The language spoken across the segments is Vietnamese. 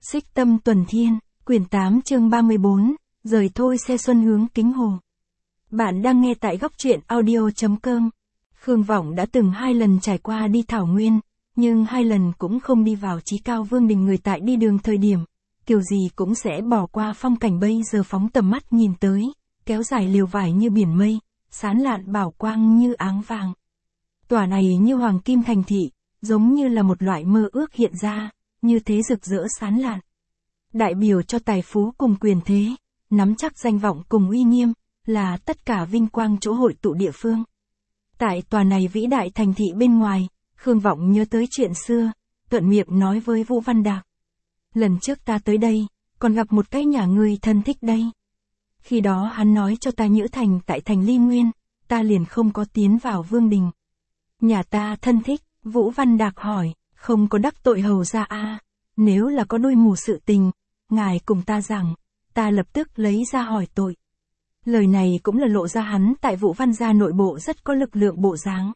Xích Tâm Tuần Thiên, quyển 8 chương 34, rời thôi xe xuân hướng Kính Hồ. Bạn đang nghe tại góc truyện audio.com. Khương Vọng đã từng 2 lần trải qua đi Thảo Nguyên, nhưng 2 lần cũng không đi vào Chí Cao Vương Đình. Người tại đi đường thời điểm, kiểu gì cũng sẽ bỏ qua phong cảnh bây giờ phóng tầm mắt nhìn tới, kéo dài liều vải như biển mây, sán lạn bảo quang như áng vàng. Tòa này như hoàng kim thành thị, giống như là một loại mơ ước hiện ra, như thế rực rỡ sán lạn. Đại biểu cho tài phú cùng quyền thế, nắm chắc danh vọng cùng uy nghiêm, là tất cả vinh quang chỗ hội tụ địa phương. Tại tòa này vĩ đại thành thị bên ngoài, Khương Vọng nhớ tới chuyện xưa, thuận miệng nói với Vũ Văn Đạc. Lần trước ta tới đây, còn gặp một cái nhà người thân thích đây. Khi đó hắn nói cho ta Nhữ Thành tại thành Ly Nguyên, ta liền không có tiến vào Vương Đình. Nhà ta thân thích, Vũ Văn Đạc hỏi, không có đắc tội hầu gia a? Nếu là có đôi mù sự tình, ngài cùng ta rằng, ta lập tức lấy ra hỏi tội. Lời này cũng là lộ ra hắn tại Vũ Văn gia nội bộ rất có lực lượng bộ dáng.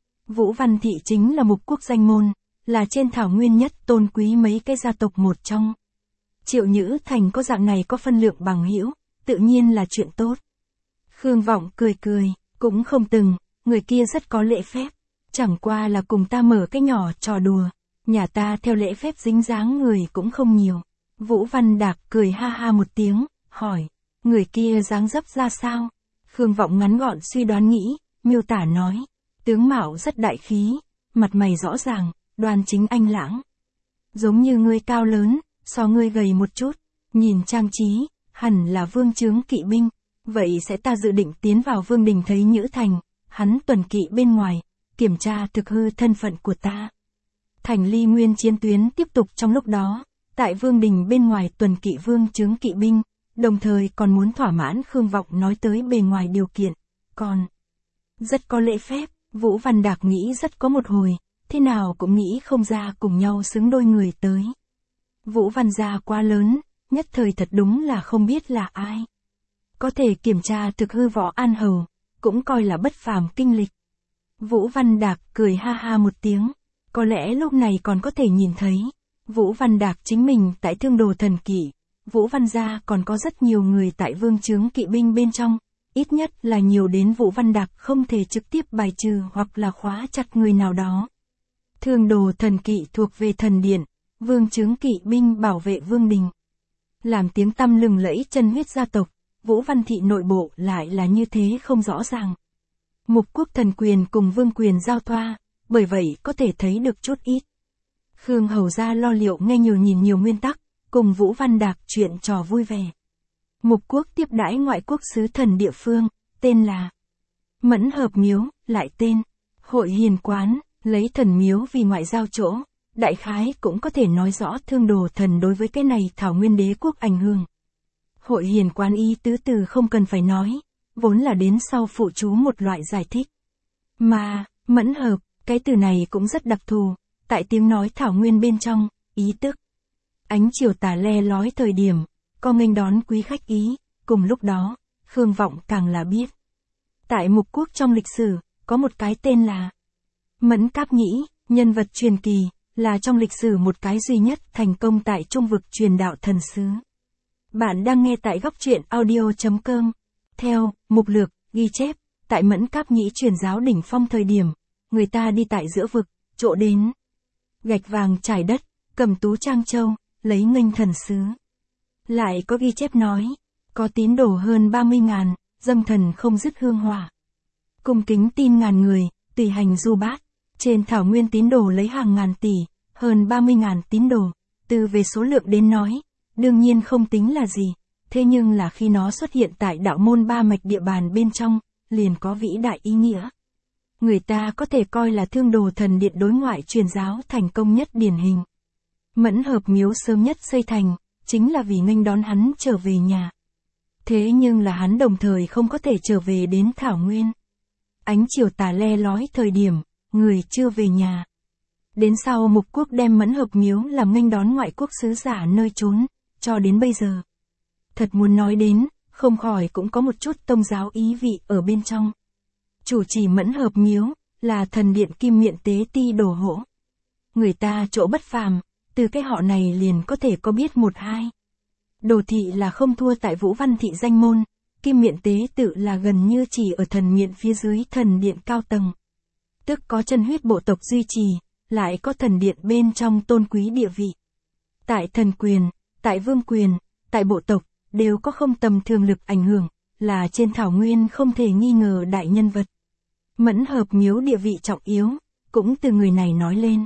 Vũ Văn thị chính là mục quốc danh môn, là trên thảo nguyên nhất tôn quý mấy cái gia tộc một trong. Triệu Nhữ Thành có dạng này có phân lượng bằng hữu, tự nhiên là chuyện tốt. Khương Vọng cười cười, cũng không từng, người kia rất có lễ phép, chẳng qua là cùng ta mở cái nhỏ trò đùa, nhà ta theo lễ phép dính dáng người cũng không nhiều. Vũ Văn Đạc cười ha ha một tiếng, hỏi, người kia dáng dấp ra sao? Khương Vọng ngắn gọn suy đoán nghĩ, miêu tả nói, tướng mạo rất đại khí, mặt mày rõ ràng, đoan chính anh lãng. Giống như ngươi cao lớn, so ngươi gầy một chút, nhìn trang trí, hẳn là vương chướng kỵ binh, vậy sẽ ta dự định tiến vào Vương Đình thấy Nhữ Thành, hắn tuần kỵ bên ngoài, kiểm tra thực hư thân phận của ta. Thành Ly Nguyên chiến tuyến tiếp tục trong lúc đó, tại Vương Đình bên ngoài tuần kỵ vương chướng kỵ binh, đồng thời còn muốn thỏa mãn Khương Vọng nói tới bề ngoài điều kiện, còn rất có lễ phép. Vũ Văn Đạc nghĩ rất có một hồi, thế nào cũng nghĩ không ra cùng nhau xứng đôi người tới. Vũ Văn gia quá lớn, nhất thời thật đúng là không biết là ai. Có thể kiểm tra thực hư Võ An Hầu, cũng coi là bất phàm kinh lịch. Vũ Văn Đạc cười ha ha một tiếng, có lẽ lúc này còn có thể nhìn thấy. Vũ Văn Đạc chính mình tại Thương Đồ Thần Kỵ, Vũ Văn gia còn có rất nhiều người tại vương chướng kỵ binh bên trong, ít nhất là nhiều đến Vũ Văn Đạc không thể trực tiếp bài trừ hoặc là khóa chặt người nào đó. Thương Đồ Thần Kỵ thuộc về thần điện, vương chướng kỵ binh bảo vệ Vương Đình. Làm tiếng tăm lừng lẫy chân huyết gia tộc, Vũ Văn thị nội bộ lại là như thế không rõ ràng. Mục quốc thần quyền cùng vương quyền giao thoa, bởi vậy có thể thấy được chút ít. Khương hầu gia lo liệu nghe nhiều nhìn nhiều nguyên tắc, cùng Vũ Văn Đạc chuyện trò vui vẻ. Mục quốc tiếp đãi ngoại quốc sứ thần địa phương, tên là Mẫn Hợp Miếu, lại tên Hội Hiền Quán, lấy thần miếu vì ngoại giao chỗ, đại khái cũng có thể nói rõ Thương Đồ Thần đối với cái này Thảo Nguyên đế quốc ảnh hưởng. Hội Hiền Quán ý tứ từ không cần phải nói, vốn là đến sau phụ chú một loại giải thích. Mà, mẫn hợp, cái từ này cũng rất đặc thù, tại tiếng nói Thảo Nguyên bên trong, ý tức. Ánh chiều tà le lói thời điểm, có nghênh đón quý khách ý, cùng lúc đó, Khương Vọng càng là biết. Tại mục quốc trong lịch sử, có một cái tên là Mẫn Cáp Nhĩ, nhân vật truyền kỳ, là trong lịch sử một cái duy nhất thành công tại trung vực truyền đạo thần sứ. Bạn đang nghe tại góc truyện audio.com. Theo, mục lược, ghi chép, tại Mẫn Cáp Nhĩ truyền giáo đỉnh phong thời điểm, người ta đi tại giữa vực, chỗ đến gạch vàng trải đất, cầm tú trang châu, lấy nghênh thần sứ. Lại có ghi chép nói, có tín đồ hơn 30.000, dâng thần không dứt hương hỏa. Cung kính tin ngàn người, tùy hành du bát. Trên thảo nguyên tín đồ lấy hàng ngàn tỷ, hơn 30.000 tín đồ, từ về số lượng đến nói, đương nhiên không tính là gì, thế nhưng là khi nó xuất hiện tại đạo môn ba mạch địa bàn bên trong, liền có vĩ đại ý nghĩa. Người ta có thể coi là Thương Đồ Thần điện đối ngoại truyền giáo thành công nhất điển hình. Mẫn Hợp Miếu sớm nhất xây thành, chính là vì nghênh đón hắn trở về nhà. Thế nhưng là hắn đồng thời không có thể trở về đến Thảo Nguyên. Ánh chiều tà le lói thời điểm, người chưa về nhà. Đến sau mục quốc đem Mẫn Hợp Miếu làm nghênh đón ngoại quốc sứ giả nơi trốn, cho đến bây giờ. Thật muốn nói đến, không khỏi cũng có một chút tông giáo ý vị ở bên trong. Chủ trì Mẫn Hợp Miếu, là thần điện Kim Miện Tế Ti đồ hỗ. Người ta chỗ bất phàm, từ cái họ này liền có thể có biết một hai. Đồ thị là không thua tại Vũ Văn thị danh môn, Kim Miện tế tự là gần như chỉ ở thần miện phía dưới thần điện cao tầng. Tức có chân huyết bộ tộc duy trì, lại có thần điện bên trong tôn quý địa vị. Tại thần quyền, tại vương quyền, tại bộ tộc, đều có không tầm thường lực ảnh hưởng, là trên thảo nguyên không thể nghi ngờ đại nhân vật. Mẫn Hợp Miếu địa vị trọng yếu, cũng từ người này nói lên.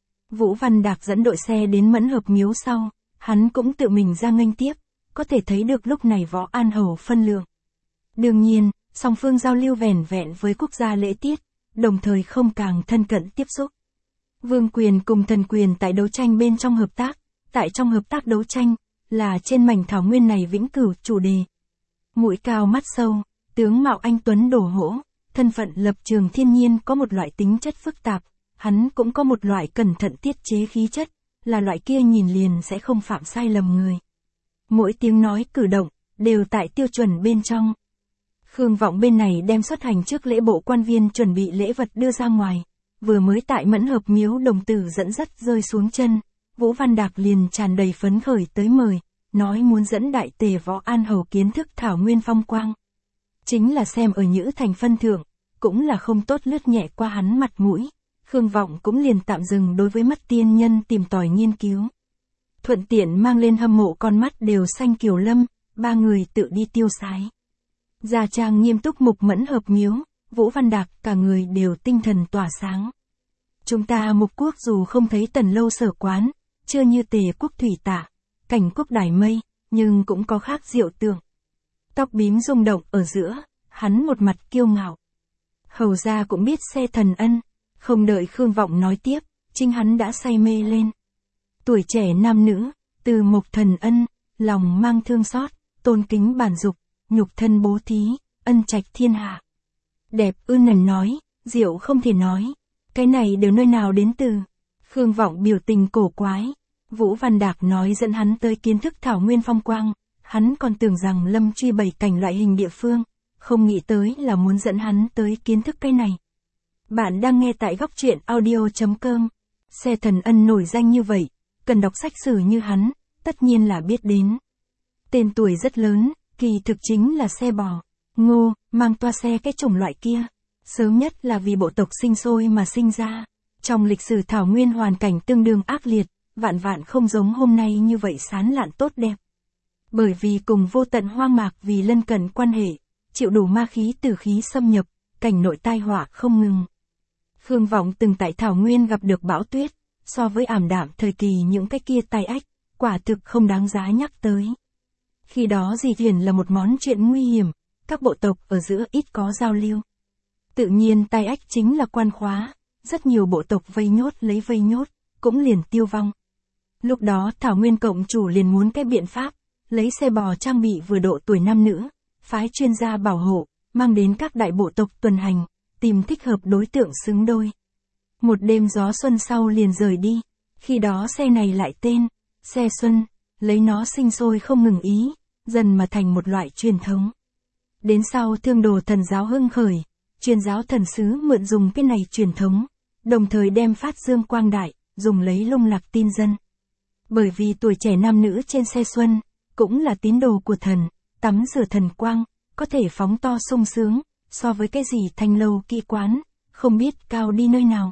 Vũ Văn Đạc dẫn đội xe đến Mẫn Hợp Miếu sau, hắn cũng tự mình ra nghênh tiếp, có thể thấy được lúc này Võ An Hầu phân lượng. Đương nhiên, song phương giao lưu vẻn vẹn với quốc gia lễ tiết, đồng thời không càng thân cận tiếp xúc. Vương quyền cùng thần quyền tại đấu tranh bên trong hợp tác, tại trong hợp tác đấu tranh, là trên mảnh thảo nguyên này vĩnh cửu chủ đề. Mũi cao mắt sâu, tướng mạo anh tuấn đổ hỗ, thân phận lập trường thiên nhiên có một loại tính chất phức tạp, hắn cũng có một loại cẩn thận tiết chế khí chất, là loại kia nhìn liền sẽ không phạm sai lầm người. Mỗi tiếng nói cử động, đều tại tiêu chuẩn bên trong. Khương Vọng bên này đem xuất hành trước lễ bộ quan viên chuẩn bị lễ vật đưa ra ngoài, vừa mới tại Mẫn Hợp Miếu đồng tử dẫn dắt rơi xuống chân, Vũ Văn Đạc liền tràn đầy phấn khởi tới mời, nói muốn dẫn đại tề Võ An Hầu kiến thức thảo nguyên phong quang. Chính là xem ở Nhữ Thành phân thượng, cũng là không tốt lướt nhẹ qua hắn mặt mũi, Khương Vọng cũng liền tạm dừng đối với mắt tiên nhân tìm tòi nghiên cứu. Thuận tiện mang lên hâm mộ con mắt đều xanh Kiều Lâm, ba người tự đi tiêu sái. Gia trang nghiêm túc Mục Mẫn Hợp Miếu, Vũ Văn Đạc cả người đều tinh thần tỏa sáng. Chúng ta Mục quốc dù không thấy Tần lâu sở quán, chưa như Tề quốc thủy tạ, Cảnh quốc đài mây, nhưng cũng có khác diệu tượng. Tóc bím rung động ở giữa, hắn một mặt kiêu ngạo. Hầu gia cũng biết xe thần ân, không đợi Khương Vọng nói tiếp, chính hắn đã say mê lên. Tuổi trẻ nam nữ, từ Mục thần ân, lòng mang thương xót, tôn kính bản dục, nhục thân bố thí, ân trạch thiên hạ. Đẹp nần nói, diệu không thể nói, cái này đều nơi nào đến từ. Khương Vọng biểu tình cổ quái. Vũ Văn Đạc nói dẫn hắn tới kiến thức thảo nguyên phong quang, hắn còn tưởng rằng Lâm truy bày cảnh loại hình địa phương, không nghĩ tới là muốn dẫn hắn tới kiến thức cái này. Bạn đang nghe tại góc truyện audio.com. Xe thần ân nổi danh như vậy, cần đọc sách sử như hắn, tất nhiên là biết đến. Tên tuổi rất lớn, kỳ thực chính là xe bò, ngô, mang toa xe cái chủng loại kia. Sớm nhất là vì bộ tộc sinh sôi mà sinh ra. Trong lịch sử thảo nguyên hoàn cảnh tương đương ác liệt, vạn vạn không giống hôm nay như vậy sán lạn tốt đẹp. Bởi vì cùng vô tận hoang mạc vì lân cận quan hệ, chịu đủ ma khí tử khí xâm nhập, cảnh nội tai họa không ngừng. Khương Vọng từng tại thảo nguyên gặp được bão tuyết, so với ảm đạm thời kỳ những cái kia tai ách, quả thực không đáng giá nhắc tới. Khi đó di thuyền là một món chuyện nguy hiểm, các bộ tộc ở giữa ít có giao lưu. Tự nhiên tai ách chính là quan khóa, rất nhiều bộ tộc vây nhốt, cũng liền tiêu vong. Lúc đó thảo nguyên cộng chủ liền muốn cái biện pháp, lấy xe bò trang bị vừa độ tuổi nam nữ, phái chuyên gia bảo hộ, mang đến các đại bộ tộc tuần hành, tìm thích hợp đối tượng xứng đôi. Một đêm gió xuân sau liền rời đi, khi đó xe này lại tên, xe xuân, lấy nó sinh sôi không ngừng ý, dần mà thành một loại truyền thống. Đến sau Thương Đồ thần giáo hưng khởi, truyền giáo thần sứ mượn dùng cái này truyền thống, đồng thời đem phát dương quang đại, dùng lấy lung lạc tin dân. Bởi vì tuổi trẻ nam nữ trên xe xuân, cũng là tín đồ của thần, tắm rửa thần quang, có thể phóng to sung sướng, so với cái gì thanh lâu kỹ quán, không biết cao đi nơi nào.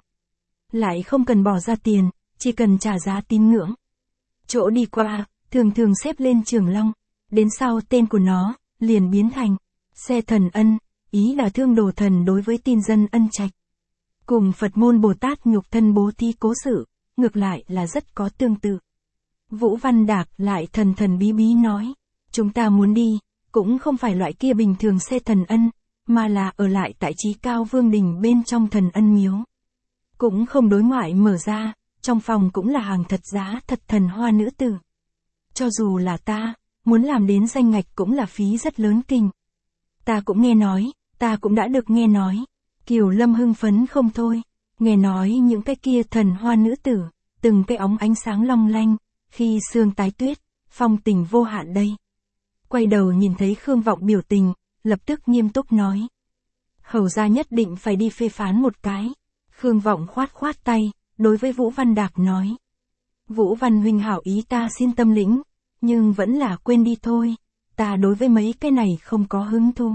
Lại không cần bỏ ra tiền, chỉ cần trả giá tín ngưỡng. Chỗ đi qua, thường xếp lên Trường Long, đến sau tên của nó, liền biến thành xe thần ân, ý là Thương Đồ thần đối với tin dân ân trạch. Cùng Phật môn Bồ Tát nhục thân bố thí cố sự, ngược lại là rất có tương tự. Vũ Văn Đạc lại thần bí nói, chúng ta muốn đi, cũng không phải loại kia bình thường xe thần ân, mà là ở lại tại Chí Cao Vương đình bên trong thần ân miếu. Cũng không đối ngoại mở ra, trong phòng cũng là hàng thật giá thật thần hoa nữ tử. Cho dù là ta, muốn làm đến danh ngạch cũng là phí rất lớn kinh. Ta cũng nghe nói, ta cũng đã được nghe nói. Kiều Lâm hưng phấn không thôi, nghe nói những cái kia thần hoa nữ tử, từng cái óng ánh sáng long lanh, khi sương tái tuyết, phong tình vô hạn đây. Quay đầu nhìn thấy Khương Vọng biểu tình, lập tức nghiêm túc nói. Hầu gia nhất định phải đi phê phán một cái. Khương Vọng khoát tay, đối với Vũ Văn Đạc nói. Vũ Văn huynh hảo ý ta xin tâm lĩnh, nhưng vẫn là quên đi thôi, ta đối với mấy cái này không có hứng thú.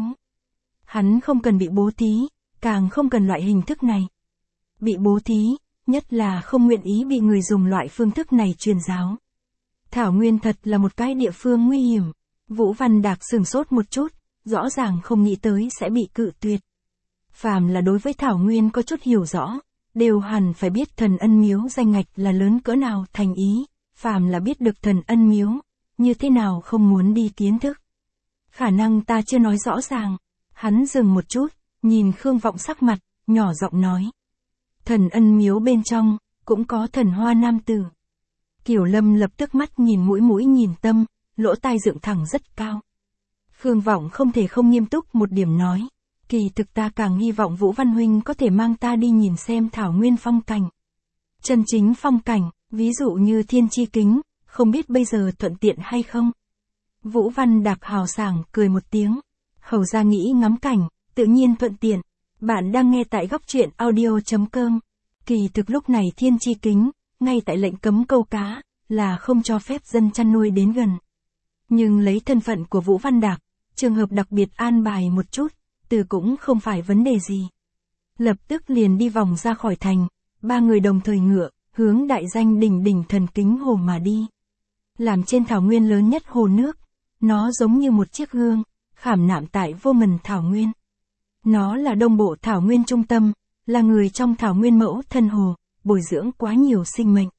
Hắn không cần bị bố thí, càng không cần loại hình thức này. Bị bố thí, nhất là không nguyện ý bị người dùng loại phương thức này truyền giáo. Thảo Nguyên thật là một cái địa phương nguy hiểm. Vũ Văn Đạc sửng sốt một chút, rõ ràng không nghĩ tới sẽ bị cự tuyệt. Phàm là đối với Thảo Nguyên có chút hiểu rõ, đều hẳn phải biết Thần Ân Miếu danh ngạch là lớn cỡ nào thành ý, phàm là biết được Thần Ân Miếu, như thế nào không muốn đi kiến thức. Khả năng ta chưa nói rõ ràng. Hắn dừng một chút, nhìn Khương Vọng sắc mặt, nhỏ giọng nói. Thần Ân Miếu bên trong, cũng có thần hoa nam tử. Kiều Lâm lập tức mắt nhìn mũi nhìn tâm, lỗ tai dựng thẳng rất cao. Khương Vọng không thể không nghiêm túc một điểm nói. Kỳ thực ta càng hy vọng Vũ Văn huynh có thể mang ta đi nhìn xem Thảo Nguyên phong cảnh. Chân chính phong cảnh, ví dụ như Thiên Chi Kính, không biết bây giờ thuận tiện hay không. Vũ Văn Đạc hào sảng cười một tiếng. Hầu ra nghĩ ngắm cảnh, tự nhiên thuận tiện. Bạn đang nghe tại góc truyện audio.com. Kỳ thực lúc này Thiên Chi Kính, ngay tại lệnh cấm câu cá, là không cho phép dân chăn nuôi đến gần. Nhưng lấy thân phận của Vũ Văn Đạc, trường hợp đặc biệt an bài một chút, từ cũng không phải vấn đề gì. Lập tức liền đi vòng ra khỏi thành, ba người đồng thời ngựa, hướng đại danh đỉnh Thần Kính Hồ mà đi. Làm trên Thảo Nguyên lớn nhất hồ nước, nó giống như một chiếc gương, khảm nạm tại vô ngần Thảo Nguyên. Nó là đông bộ Thảo Nguyên trung tâm, là người trong Thảo Nguyên mẫu thân hồ, bồi dưỡng quá nhiều sinh mệnh.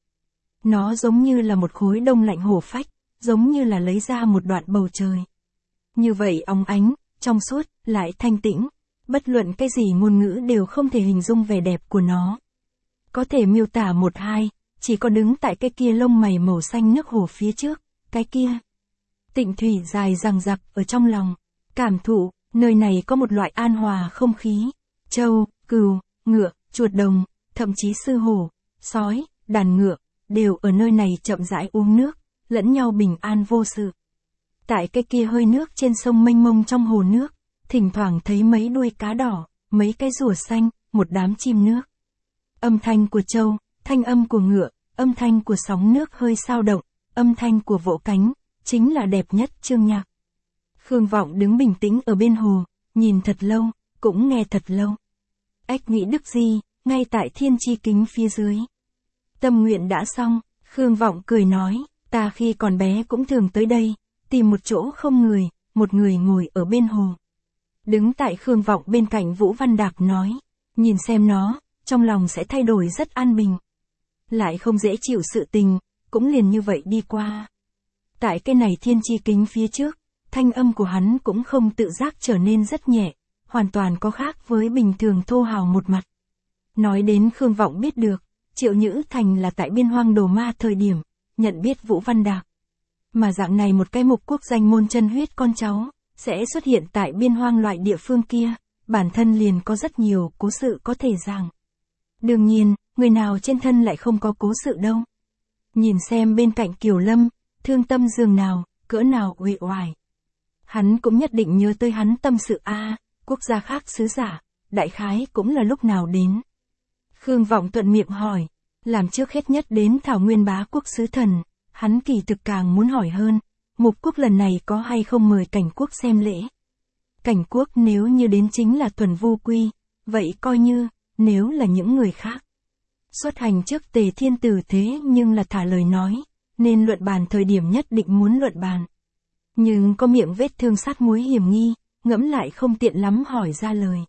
Nó giống như là một khối đông lạnh hổ phách, giống như là lấy ra một đoạn bầu trời. Như vậy óng ánh, trong suốt, lại thanh tĩnh, bất luận cái gì ngôn ngữ đều không thể hình dung vẻ đẹp của nó. Có thể miêu tả một hai, chỉ có đứng tại cái kia lông mày màu xanh nước hồ phía trước, cái kia. Tịnh thủy dài dằng dặc ở trong lòng, cảm thụ, nơi này có một loại an hòa không khí. Trâu, cừu, ngựa, chuột đồng, thậm chí sư hổ, sói, đàn ngựa, đều ở nơi này chậm rãi uống nước, lẫn nhau bình an vô sự. Tại cái kia hơi nước trên sông mênh mông trong hồ nước, thỉnh thoảng thấy mấy đuôi cá đỏ, mấy cái rùa xanh, một đám chim nước. Âm thanh của trâu, thanh âm của ngựa, âm thanh của sóng nước hơi sao động, âm thanh của vỗ cánh, chính là đẹp nhất chương nhạc. Khương Vọng đứng bình tĩnh ở bên hồ, nhìn thật lâu, cũng nghe thật lâu. Ách nghĩ đức gì, ngay tại Thiên Chi Kính phía dưới. Tâm nguyện đã xong, Khương Vọng cười nói, ta khi còn bé cũng thường tới đây, tìm một chỗ không người, một người ngồi ở bên hồ. Đứng tại Khương Vọng bên cạnh Vũ Văn Đạc nói, nhìn xem nó, trong lòng sẽ thay đổi rất an bình. Lại không dễ chịu sự tình, cũng liền như vậy đi qua. Tại cái này Thiên Chi Kính phía trước, thanh âm của hắn cũng không tự giác trở nên rất nhẹ, hoàn toàn có khác với bình thường thô hào một mặt. Nói đến Khương Vọng biết được, Triệu Nhữ Thành là tại biên hoang đồ ma thời điểm, nhận biết Vũ Văn Đạc. Mà dạng này một cái mục quốc danh môn chân huyết con cháu, sẽ xuất hiện tại biên hoang loại địa phương kia, bản thân liền có rất nhiều cố sự có thể giảng. Đương nhiên, người nào trên thân lại không có cố sự đâu. Nhìn xem bên cạnh Kiều Lâm, thương tâm giường nào, cỡ nào uể oải. Hắn cũng nhất định nhớ tới hắn tâm sự quốc gia khác sứ giả, đại khái cũng là lúc nào đến. Khương Vọng thuận miệng hỏi, làm trước hết nhất đến Thảo Nguyên bá quốc sứ thần, hắn kỳ thực càng muốn hỏi hơn, mục quốc lần này có hay không mời Cảnh Quốc xem lễ. Cảnh Quốc nếu như đến chính là thuần vu quy, vậy coi như, nếu là những người khác. Xuất hành trước Tề Thiên Tử thế nhưng là thả lời nói, nên luận bàn thời điểm nhất định muốn luận bàn. Nhưng có miệng vết thương sát muối hiểm nghi, ngẫm lại không tiện lắm hỏi ra lời.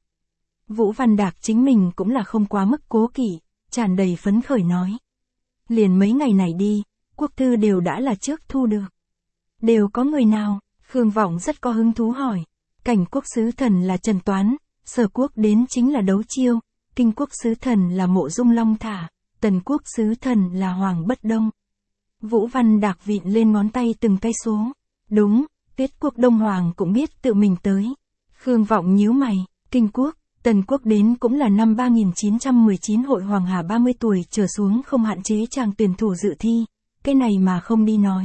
Vũ Văn Đạc chính mình cũng là không quá mức cố kỵ, tràn đầy phấn khởi nói. Liền mấy ngày này đi, quốc thư đều đã là trước thu được. Đều có người nào? Khương Vọng rất có hứng thú hỏi. Cảnh Quốc sứ thần là Trần Toán, Sở Quốc đến chính là Đấu Chiêu, Kinh Quốc sứ thần là Mộ Dung Long Thả, Tần Quốc sứ thần là Hoàng Bất Đông. Vũ Văn Đạc vịn lên ngón tay từng cái số. Đúng, Tiết Quốc Đông Hoàng cũng biết tự mình tới. Khương Vọng nhíu mày, Kinh Quốc, Tần Quốc đến cũng là năm 3919 hội Hoàng Hà 30 tuổi trở xuống không hạn chế chàng tuyển thủ dự thi, cái này mà không đi nói.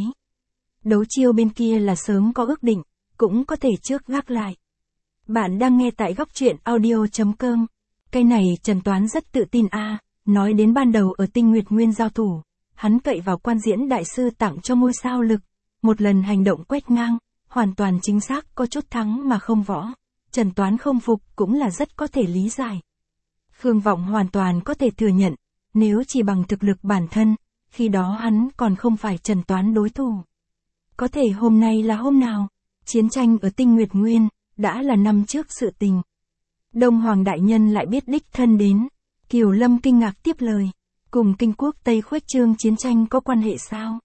Đấu Chiêu bên kia là sớm có ước định, cũng có thể trước gác lại. Bạn đang nghe tại góc truyện audio.com. Cái này Trần Toán rất tự tin nói đến ban đầu ở Tinh Nguyệt Nguyên giao thủ, hắn cậy vào quan diễn đại sư tặng cho ngôi sao lực. Một lần hành động quét ngang, hoàn toàn chính xác có chút thắng mà không võ. Trần Toán không phục cũng là rất có thể lý giải. Khương Vọng hoàn toàn có thể thừa nhận, nếu chỉ bằng thực lực bản thân, khi đó hắn còn không phải Trần Toán đối thủ. Có thể hôm nay là hôm nào, chiến tranh ở Tinh Nguyệt Nguyên, đã là năm trước sự tình. Đông Hoàng Đại Nhân lại biết đích thân đến, Kiều Lâm kinh ngạc tiếp lời, cùng Kinh Quốc Tây khuếch trương chiến tranh có quan hệ sao?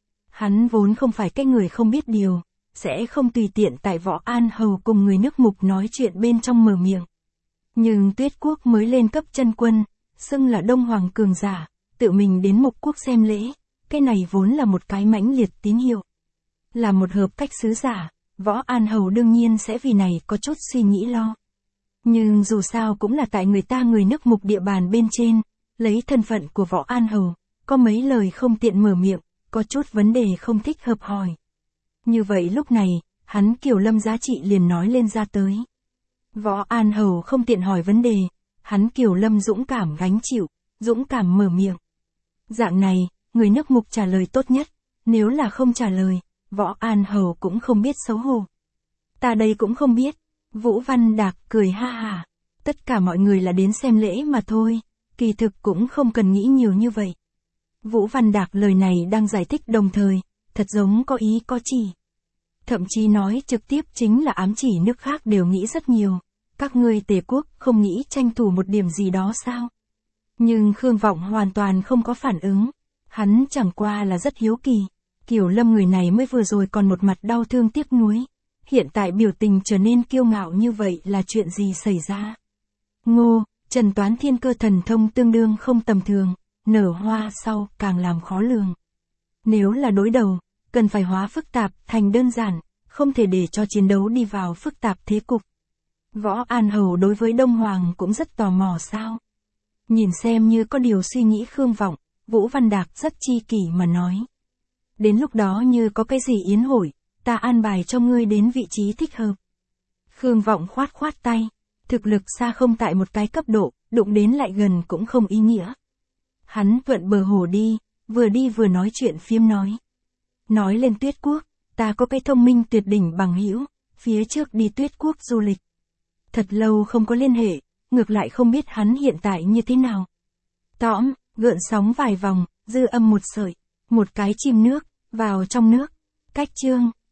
Hắn vốn không phải cái người không biết điều, sẽ không tùy tiện tại Võ An Hầu cùng người nước Mục nói chuyện bên trong mở miệng. Nhưng Tuyết Quốc mới lên cấp chân quân, xưng là Đông Hoàng cường giả, tự mình đến Mục Quốc xem lễ, cái này vốn là một cái mãnh liệt tín hiệu. Là một hợp cách sứ giả, Võ An Hầu đương nhiên sẽ vì này có chút suy nghĩ lo. Nhưng dù sao cũng là tại người ta người nước Mục địa bàn bên trên, lấy thân phận của Võ An Hầu, có mấy lời không tiện mở miệng, có chút vấn đề không thích hợp hỏi. Như vậy lúc này, hắn Kiều Lâm giá trị liền nói lên ra tới. Võ An Hầu không tiện hỏi vấn đề, hắn Kiều Lâm dũng cảm gánh chịu, dũng cảm mở miệng. Dạng này, người nước Mục trả lời tốt nhất, nếu là không trả lời, Võ An Hầu cũng không biết xấu hổ. Ta đây cũng không biết. Vũ Văn Đạc cười ha hà. Tất cả mọi người là đến xem lễ mà thôi, kỳ thực cũng không cần nghĩ nhiều như vậy. Vũ Văn Đạc lời này đang giải thích đồng thời, thật giống có ý có chỉ. Thậm chí nói trực tiếp chính là ám chỉ nước khác đều nghĩ rất nhiều. Các ngươi Tề quốc không nghĩ tranh thủ một điểm gì đó sao? Nhưng Khương Vọng hoàn toàn không có phản ứng. Hắn chẳng qua là rất hiếu kỳ. Kiều Lâm người này mới vừa rồi còn một mặt đau thương tiếc nuối. Hiện tại biểu tình trở nên kiêu ngạo như vậy là chuyện gì xảy ra? Ngô, Trần Toán thiên cơ thần thông tương đương không tầm thường, nở hoa sau càng làm khó lường. Nếu là đối đầu, cần phải hóa phức tạp thành đơn giản, không thể để cho chiến đấu đi vào phức tạp thế cục. Võ An Hầu đối với Đông Hoàng cũng rất tò mò sao? Nhìn xem như có điều suy nghĩ Khương Vọng, Vũ Văn Đạc rất chi kỷ mà nói. Đến lúc đó như có cái gì yến hội, ta an bài cho ngươi đến vị trí thích hợp. Khương Vọng khoát khoát tay, thực lực xa không tại một cái cấp độ, đụng đến lại gần cũng không ý nghĩa. Hắn thuận bờ hồ đi vừa nói chuyện phiếm nói. Nói lên Tuyết Quốc, ta có cái thông minh tuyệt đỉnh bằng hữu, phía trước đi Tuyết Quốc du lịch. Thật lâu không có liên hệ, ngược lại không biết hắn hiện tại như thế nào. Tõm, gợn sóng vài vòng, dư âm một sợi, một cái chim nước, vào trong nước, cách chương.